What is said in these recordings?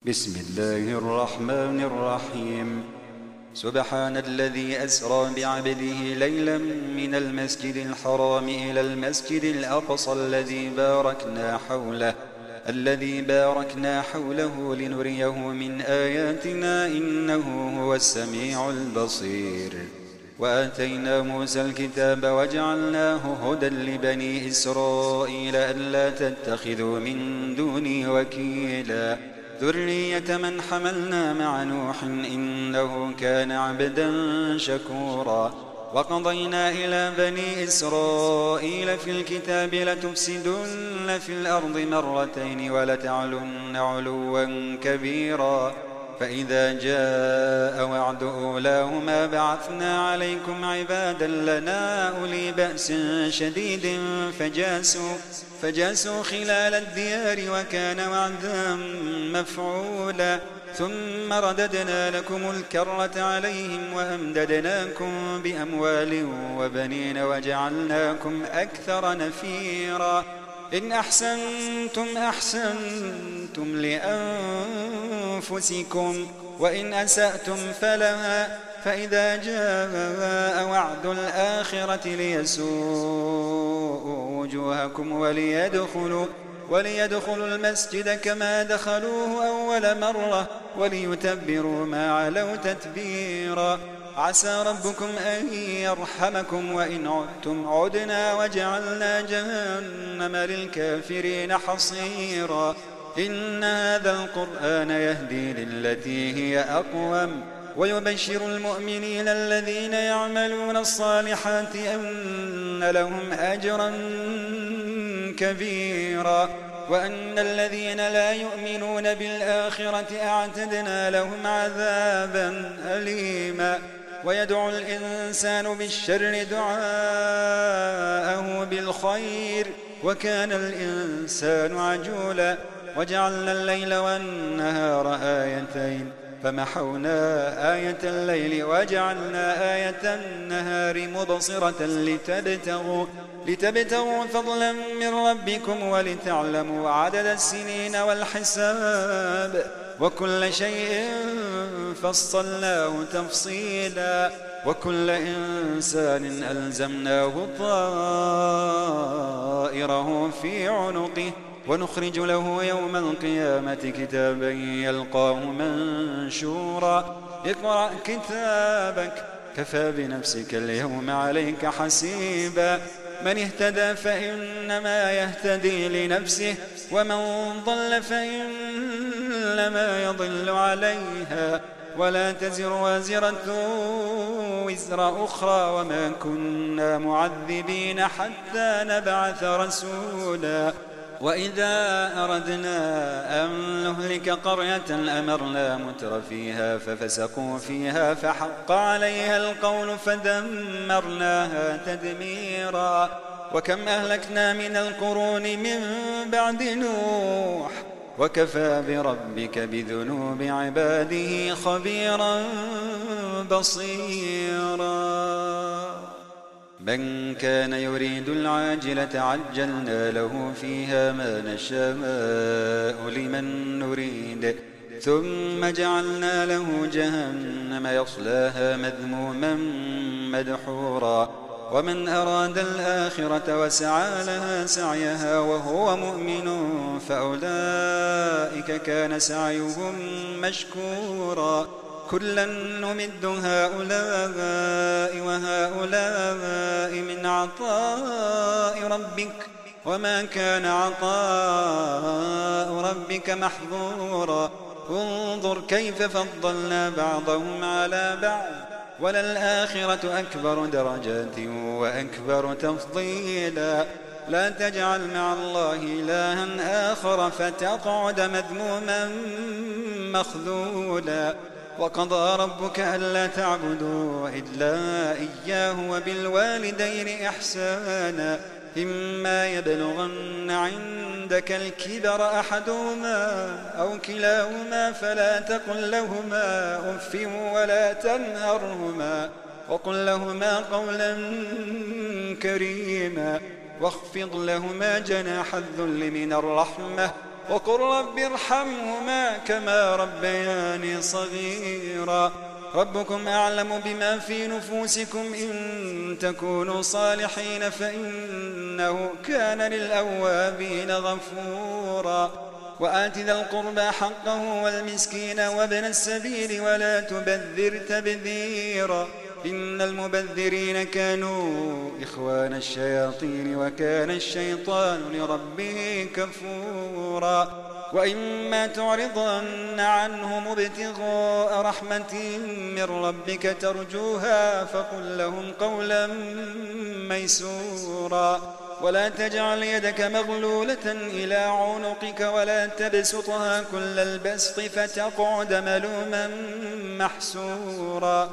بسم الله الرحمن الرحيم. سبحان الذي أسرى بعبده ليلا من المسجد الحرام إلى المسجد الأقصى الذي باركنا حوله لنريه من آياتنا إنه هو السميع البصير. وآتينا موسى الكتاب وجعلناه هدى لبني إسرائيل ألا تتخذوا من دوني وكيلا ذرية من حملنا مع نوح إنه كان عبدا شكورا. وقضينا إلى بني إسرائيل في الكتاب لتفسدن في الأرض مرتين ولتعلن علوا كبيرا فإذا جاء وعد أولاهما بعثنا عليكم عبادا لنا أولي بأس شديد فجاسوا خلال الديار وكان وعدا مفعولا. ثم رددنا لكم الكرة عليهم وأمددناكم بأموال وبنين وجعلناكم أكثر نفيرا. إن أحسنتم أحسنتم لأنفسكم وإن أسأتم فلها فإذا جاء وعد الآخرة ليسوءوا وجوهكم وليدخلوا المسجد كما دخلوه أول مرة وليتبروا ما علوا تتبيرا. عسى ربكم أن يرحمكم وإن عدتم عدنا وجعلنا جهنم للكافرين حصيرا. إن هذا القرآن يهدي للتي هي أقوم ويبشر المؤمنين الذين يعملون الصالحات أن لهم أجرا كبيرا وأن الذين لا يؤمنون بالآخرة أعتدنا لهم عذابا أليما. ويدعو الإنسان بالشر دعاءه بالخير وكان الإنسان عجولا. وجعلنا الليل والنهار آيتين فمحونا آية الليل وجعلنا آية النهار مبصرة لتبتغوا فضلا من ربكم ولتعلموا عدد السنين والحساب وكل شيء فصلناه تفصيلا. وكل إنسان ألزمناه طائره في عنقه ونخرج له يوم القيامة كتابا يلقاه منشورا. اقرأ كتابك كفى بنفسك اليوم عليك حسيبا. من اهتدى فإنما يهتدي لنفسه ومن ضل فإنما يضل عليها ولا تزر وازرة وزر أخرى وما كنا معذبين حتى نبعث رسولا. وإذا أردنا أن نهلك قرية أمرنا متر فيها ففسقوا فيها فحق عليها القول فدمرناها تدميرا. وكم أهلكنا من القرون من بعد نوح وكفى بربك بذنوب عباده خبيرا بصيرا. من كان يريد العاجلة عجلنا له فيها ما نشاء لمن نريد ثم جعلنا له جهنم يصلاها مذموما مدحورا. ومن أراد الآخرة وسعى لها سعيها وهو مؤمن فأولئك كان سعيهم مشكورا. كلا نمد هؤلاء وهؤلاء من عطاء ربك وما كان عطاء ربك محظورا. انظر كيف فضلنا بعضهم على بعض وللآخرة أكبر درجات وأكبر تفضيلا. لا تجعل مع الله إلها آخر فتقعد مذموما مخذولا. وقضى ربك ألا تعبدوا إلا إياه وبالوالدين إحسانا إما يبلغن عندك الكبر أحدهما أو كلاهما فلا تقل لهما أف ولا تنهرهما وقل لهما قولا كريما واخفض لهما جناح الذل من الرحمة وقل رب ارحمهما كما ربياني صغيرا ربكم أعلم بما في نفوسكم إن تكونوا صالحين فإنه كان للأوابين غفورا وآت ذا القربى حقه والمسكين وابن السبيل ولا تبذر تبذيرا إن المبذرين كانوا إخوان الشياطين وكان الشيطان لربه كفورا وإما تعرضن عنهم ابتغاء رحمة من ربك ترجوها فقل لهم قولا ميسورا ولا تجعل يدك مغلولة إلى عنقك ولا تبسطها كل البسط فتقعد ملوما محسورا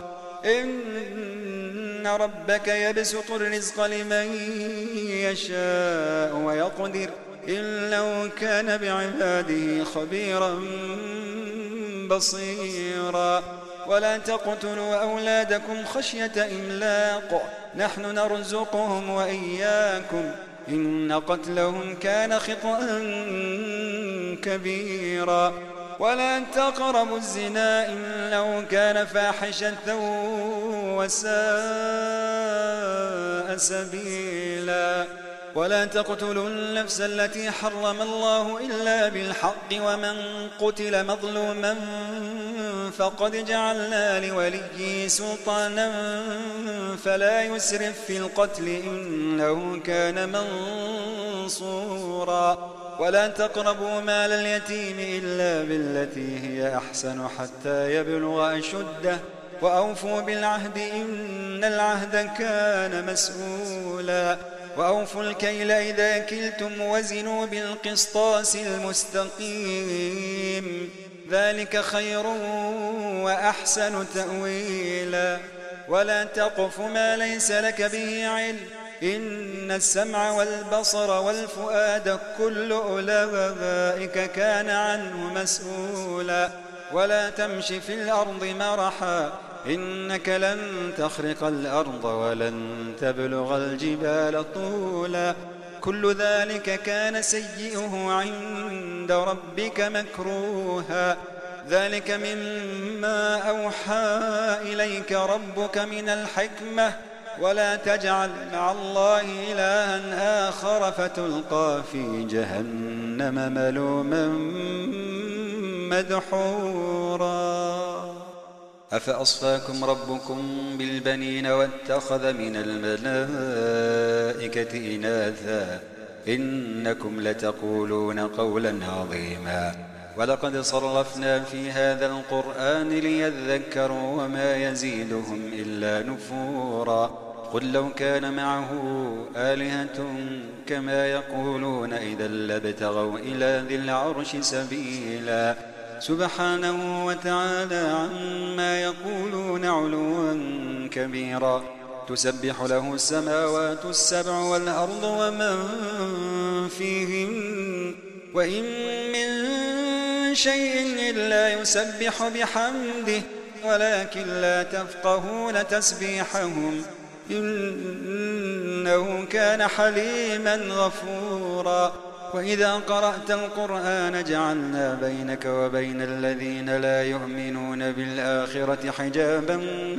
إن ربك يبسط الرزق لمن يشاء ويقدر إنه كان بعباده خبيرا بصيرا ولا تقتلوا أولادكم خشية إملاق نحن نرزقهم وإياكم إن قتلهم كان خطأ كبيرا ولا تقربوا الزنا إنه كان فاحشة وساء سبيلا ولا تقتلوا النفس التي حرم الله إلا بالحق ومن قتل مظلوما فقد جعلنا لوليه سلطانا فلا يسرف في القتل إنه كان منصورا ولا تقربوا مال اليتيم إلا بالتي هي أحسن حتى يبلغ أشده وأوفوا بالعهد إن العهد كان مسؤولا وأوفوا الكيل إذا كلتم وزنوا بالقسطاس المستقيم ذلك خير وأحسن تأويلا ولا تقف ما ليس لك به علم إن السمع والبصر والفؤاد كل أولئك كان عنه مسؤولا ولا تمش في الأرض مرحا إنك لن تخرق الأرض ولن تبلغ الجبال طولا كل ذلك كان سيئه عند ربك مكروها ذلك مما أوحى إليك ربك من الحكمة ولا تجعل مع الله إلها آخر فتلقى في جهنم ملوما مدحورا أفأصفاكم ربكم بالبنين واتخذ من الملائكة إناثا إنكم لتقولون قولا عظيما ولقد صرفنا في هذا القرآن ليذكروا وما يزيدهم إلا نفورا قل لو كان معه آلهة كما يقولون إذا لابتغوا إلى ذي العرش سبيلا سبحانه وتعالى عما يقولون علوا كبيرا تسبح له السماوات السبع والأرض ومن فيهن وإن من شيء إلا يسبح بحمده ولكن لا تفقهون تسبيحهم إنه كان حليما غفورا وإذا قرأت القرآن جعلنا بينك وبين الذين لا يؤمنون بالآخرة حجابا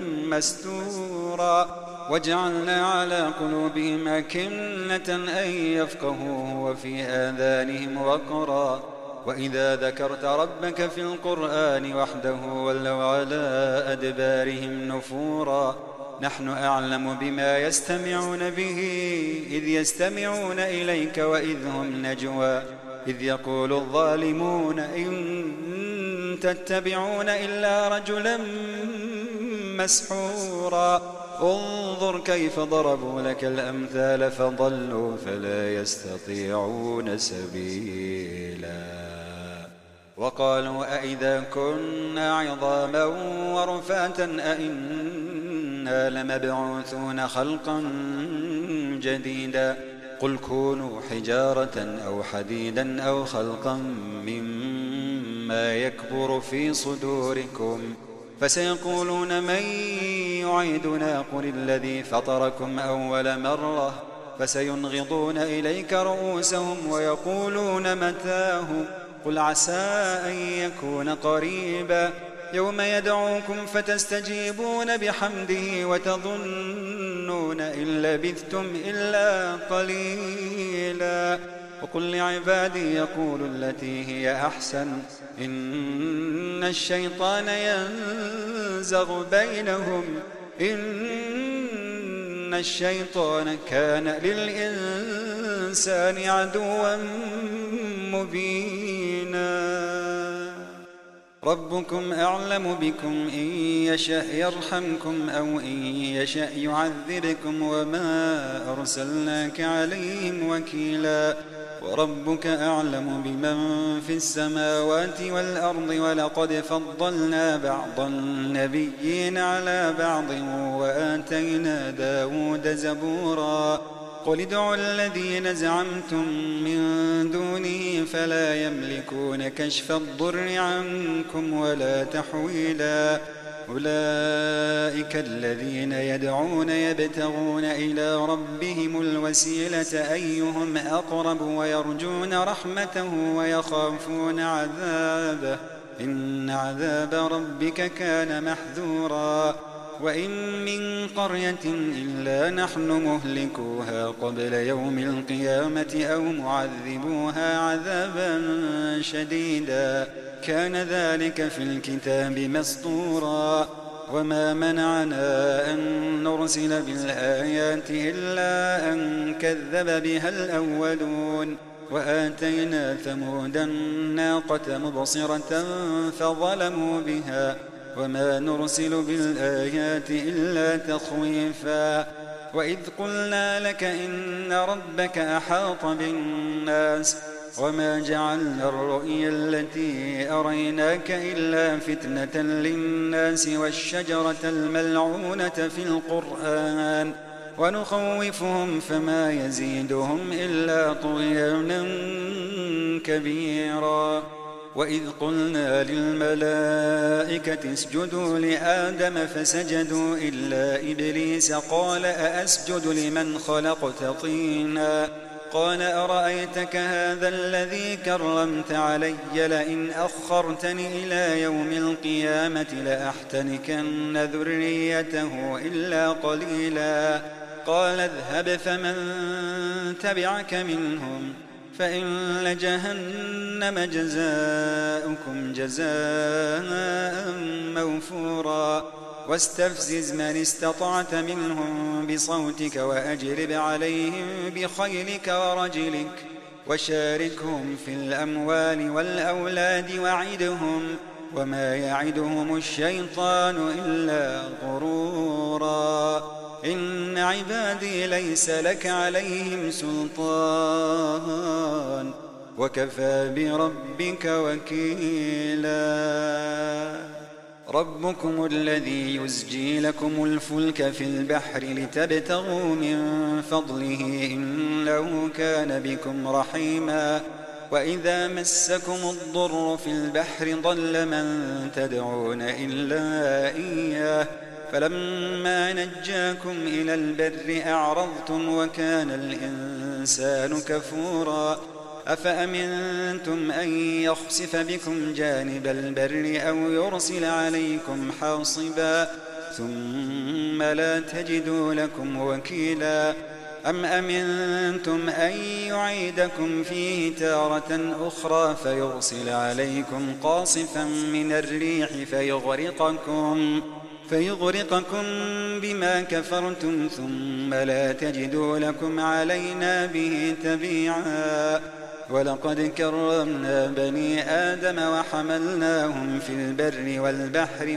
مستورا وجعلنا على قلوبهم أكنة أن يفقهوه وفي آذانهم وقرا وإذا ذكرت ربك في القرآن وحده ولوا على أدبارهم نفورا نحن أعلم بما يستمعون به إذ يستمعون إليك وإذ هم نجوى إذ يقول الظالمون إن تتبعون إلا رجلا مسحورا انظر كيف ضربوا لك الأمثال فضلوا فلا يستطيعون سبيلا وقالوا أئذا كنا عظاما ورفاتا أئنا لمبعوثون خلقا جديدا قل كونوا حجارة أو حديدا أو خلقا مما يكبر في صدوركم فسيقولون من يعيدنا قل الذي فطركم أول مرة فسينغضون إليك رؤوسهم ويقولون متاه قل عسى أن يكون قريبا يوم يدعوكم فتستجيبون بحمده وتظنون إن لبثتم إلا قليلا وقل لعبادي يقولوا التي هي أحسن إن الشيطان ينزغ بينهم إن الشيطان كان للإنسان عدوا مبينا ربكم أعلم بكم إن يشأ يرحمكم أو إن يشأ يعذبكم وما أرسلناك عليهم وكيلا وربك أعلم بمن في السماوات والأرض ولقد فضلنا بعض النبيين على بعض وآتينا داود زبورا قل ادعوا الذين زعمتم من دونه فلا يملكون كشف الضر عنكم ولا تحويلا أولئك الذين يدعون يبتغون إلى ربهم الوسيلة أيهم أقرب ويرجون رحمته ويخافون عذابه إن عذاب ربك كان محذورا وإن من قرية إلا نحن مهلكوها قبل يوم القيامة أو معذبوها عذابا شديدا كان ذلك في الكتاب مسطورا وما منعنا أن نرسل بالآيات إلا أن كذب بها الأولون وآتينا ثمود الناقة مبصرة فظلموا بها وما نرسل بالآيات إلا تخويفا وإذ قلنا لك إن ربك أحاط بالناس وما جعلنا الرؤيا التي أريناك إلا فتنة للناس والشجرة الملعونة في القرآن ونخوفهم فما يزيدهم إلا طغيانا كبيرا وإذ قلنا للملائكة اسجدوا لآدم فسجدوا إلا إبليس قال أأسجد لمن خلقت طينا قال أرأيتك هذا الذي كرمت علي لئن أخرتني إلى يوم القيامة لأحتنكن ذريته إلا قليلا قال اذهب فمن تبعك منهم فإن جهنم جزاؤكم جزاء موفورا واستفزز من استطعت منهم بصوتك وأجلب عليهم بخيلك ورجلك وشاركهم في الأموال والأولاد وعدهم وما يعدهم الشيطان إلا غرورا إن عبادي ليس لك عليهم سلطان وكفى بربك وكيلا ربكم الذي يزجي لكم الفلك في البحر لتبتغوا من فضله إنه كان بكم رحيما وإذا مسكم الضر في البحر ضل من تدعون إلا إياه فلما نجاكم إلى البر أعرضتم وكان الإنسان كفورا أفأمنتم أن يخسف بكم جانب البر أو يرسل عليكم حاصبا ثم لا تجدوا لكم وكيلا أم أمنتم أن يعيدكم فيه تارة أخرى فيرسل عليكم قاصفا من الريح فيغرقكم بما كفرتم ثم لا تجدوا لكم علينا به تبيعا ولقد كرمنا بني آدم وحملناهم في البر والبحر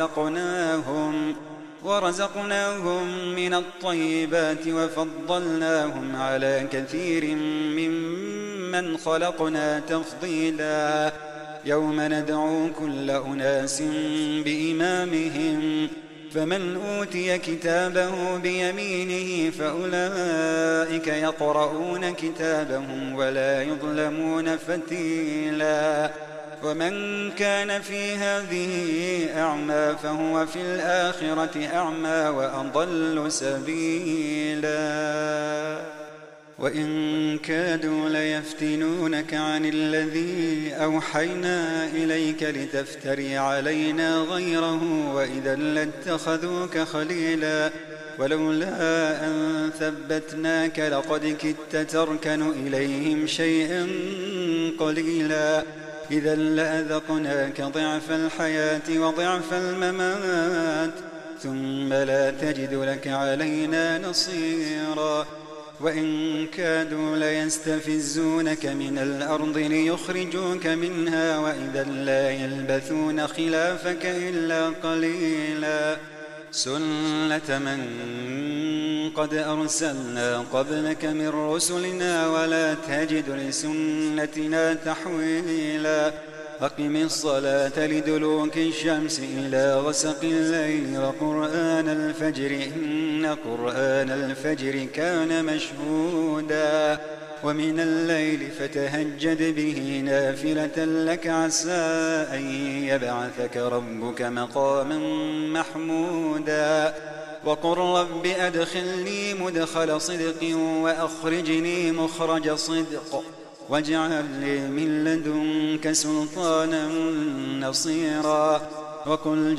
ورزقناهم من الطيبات وفضلناهم على كثير ممن خلقنا تفضيلا يوم ندعو كل أناس بإمامهم فمن أوتي كتابه بيمينه فأولئك يقرؤون كتابهم ولا يظلمون فتيلا ومن كان في هذه أعمى فهو في الآخرة أعمى وأضل سبيلا وإن كادوا ليفتنونك عن الذي أوحينا إليك لتفتري علينا غيره وإذا لاتخذوك خليلا ولولا أن ثبتناك لقد كدت تركن إليهم شيئا قليلا إذا لأذقناك ضعف الحياة وضعف الممات ثم لا تجد لك علينا نصيرا وإن كادوا ليستفزونك من الأرض ليخرجوك منها وإذا لا يلبثون خلافك إلا قليلا سنة من قد أرسلنا قبلك من رسلنا ولا تجد لسنتنا تحويلا أقم الصلاة لدلوك الشمس إلى غسق الليل وقرآن الفجر إن قرآن الفجر كان مشهودا ومن الليل فتهجد به نافلة لك عسى أن يبعثك ربك مقاما محمودا وقل رب أدخلني مدخل صدق وأخرجني مخرج صدق واجعل لي من لدنك سلطانا نصيرا وقل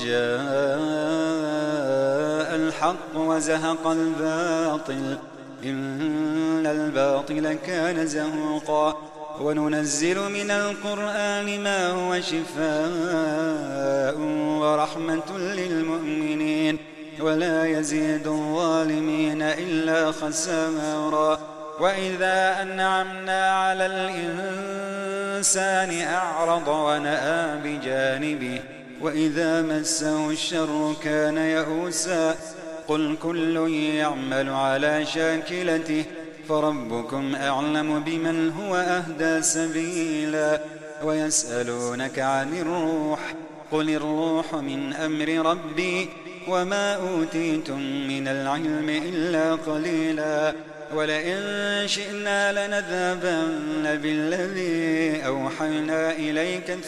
جاء الحق وزهق الباطل إن الباطل كان زهوقا وننزل من القرآن ما هو شفاء ورحمة للمؤمنين ولا يزيد الظالمين إلا خسارا وإذا أنعمنا على الإنسان أعرض ونأى بجانبه وإذا مسه الشر كان يئوسا قل كل يعمل على شاكلته فربكم أعلم بمن هو أهدى سبيلا ويسألونك عن الروح قل الروح من أمر ربي وما أوتيتم من العلم إلا قليلا ولئن شئنا لنذهبن بالذي أوحينا إليك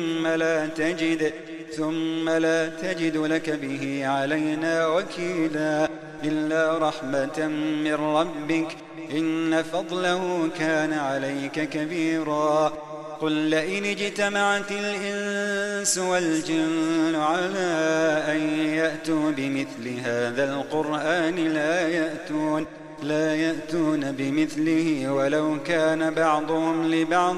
ثم لا تجد لك به علينا وكيلا إلا رحمة من ربك إن فضله كان عليك كبيرا قل لئن اجتمعت الإنس والجن على أن يأتوا بمثل هذا القرآن لا يأتون بمثله ولو كان بعضهم لبعض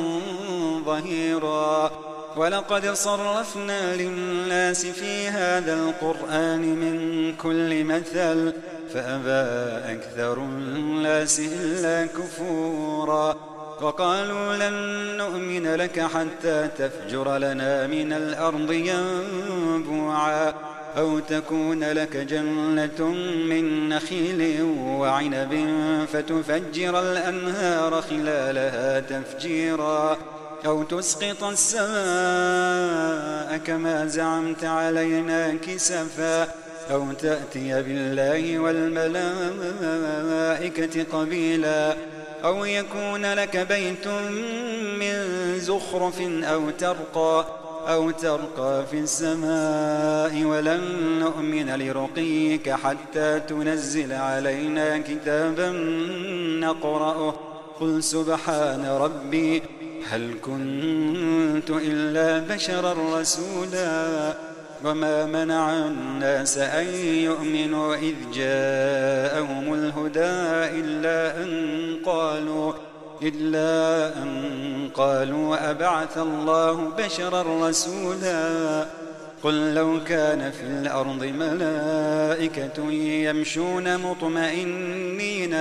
ظهيرا ولقد صرفنا للناس في هذا القرآن من كل مثل فأبى أكثر الناس إلا كفورا وقالوا لن نؤمن لك حتى تفجر لنا من الأرض ينبوعا أو تكون لك جنة من نخيل وعنب فتفجر الأنهار خلالها تفجيرا أو تسقط السماء كما زعمت علينا كسفا أو تأتي بالله والملائكة قبيلا أو يكون لك بيت من زخرف أو ترقى في السماء ولن نؤمن لرقيك حتى تنزل علينا كتابا نقرأه قل سبحان ربي هل كنت إلا بشرا رسولا وما منع الناس أن يؤمنوا إذ جاءهم الهدى إلا أن قالوا أبعث الله بشرا رسولا قل لو كان في الأرض ملائكة يمشون مطمئنين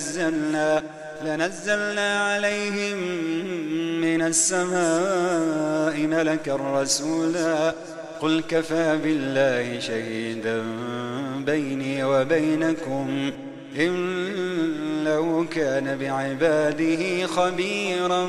لنزلنا عليهم من السماء ملكا رسولا قل كفى بالله شهيدا بيني وبينكم إنه كان بعباده خبيرا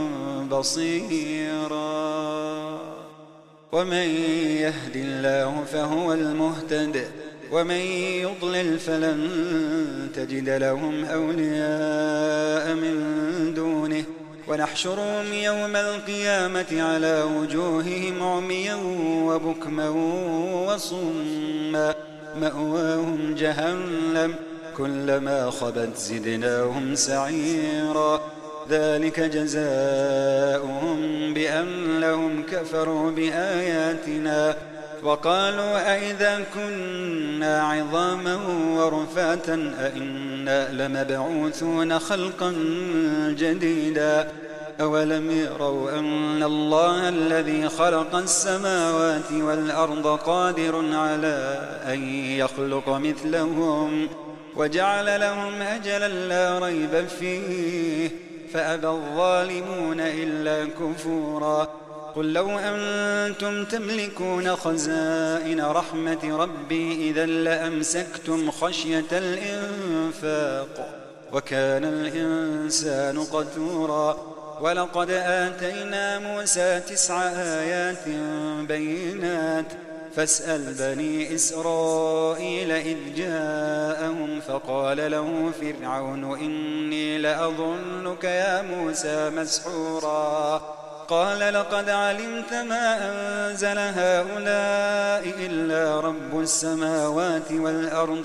بصيرا ومن يهد الله فهو المهتد ومن يضلل فلن تجد لهم أولياء من دونه ونحشرهم يوم القيامة على وجوههم عميا وبكما وصما مأواهم جهنم كلما خبت زدناهم سعيرا ذلك جزاؤهم بأنهم كفروا بآياتنا وقالوا أئذا كنا عظاما ورفاتا أئنا لمبعوثون خلقا جديدا أولم يروا أن الله الذي خلق السماوات والأرض قادر على أن يخلق مثلهم وجعل لهم أجلا لا ريب فيه فأبى الظالمون إلا كفورا قل لو أنتم تملكون خزائن رحمة ربي إذا لأمسكتم خشية الإنفاق وكان الإنسان قتورا ولقد آتينا موسى 9 آيات بينات فاسأل بني إسرائيل إذ جاءهم فقال له فرعون إني لأظنك يا موسى مسحورا قال لقد علمت ما أنزل هؤلاء إلا رب السماوات والأرض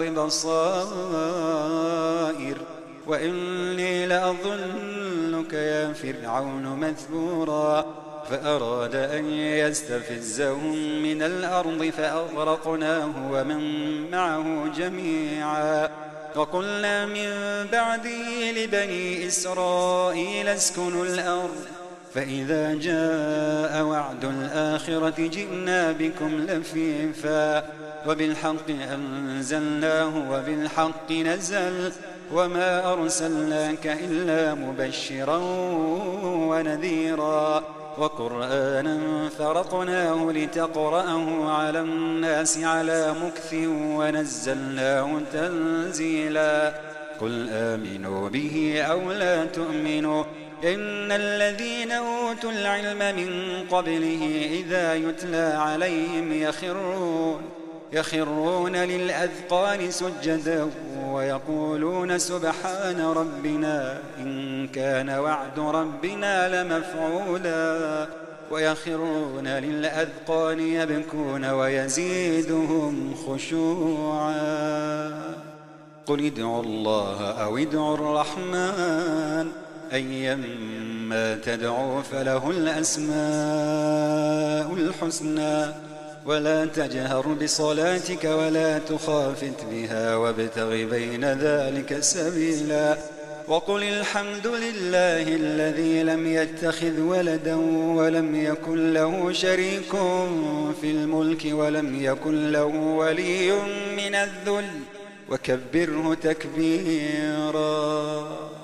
بصائر وإني لأظنك يا فرعون مثبورا فأراد أن يستفزهم من الأرض فأغرقناه ومن معه جميعا وقلنا من بعده لبني إسرائيل اسكنوا الأرض فإذا جاء وعد الآخرة جئنا بكم لفيفا وبالحق أنزلناه وبالحق نزل وما أرسلناك إلا مبشرا ونذيرا وقرآنا فرقناه لتقرأه على الناس على مكث ونزلناه تنزيلا قل آمنوا به أو لا تؤمنوا إن الذين أوتوا العلم من قبله إذا يتلى عليهم يخرون للأذقان سجدا ويقولون سبحان ربنا إن كان وعد ربنا لمفعولا ويخرون للأذقان يبكون ويزيدهم خشوعا قل ادعوا الله أو ادعوا الرحمن أيما تدعوا فله الأسماء الحسنى ولا تجهر بصلاتك ولا تخافت بها وابتغ بين ذلك سبيلا وقل الحمد لله الذي لم يتخذ ولدا ولم يكن له شريك في الملك ولم يكن له ولي من الذل وكبره تكبيرا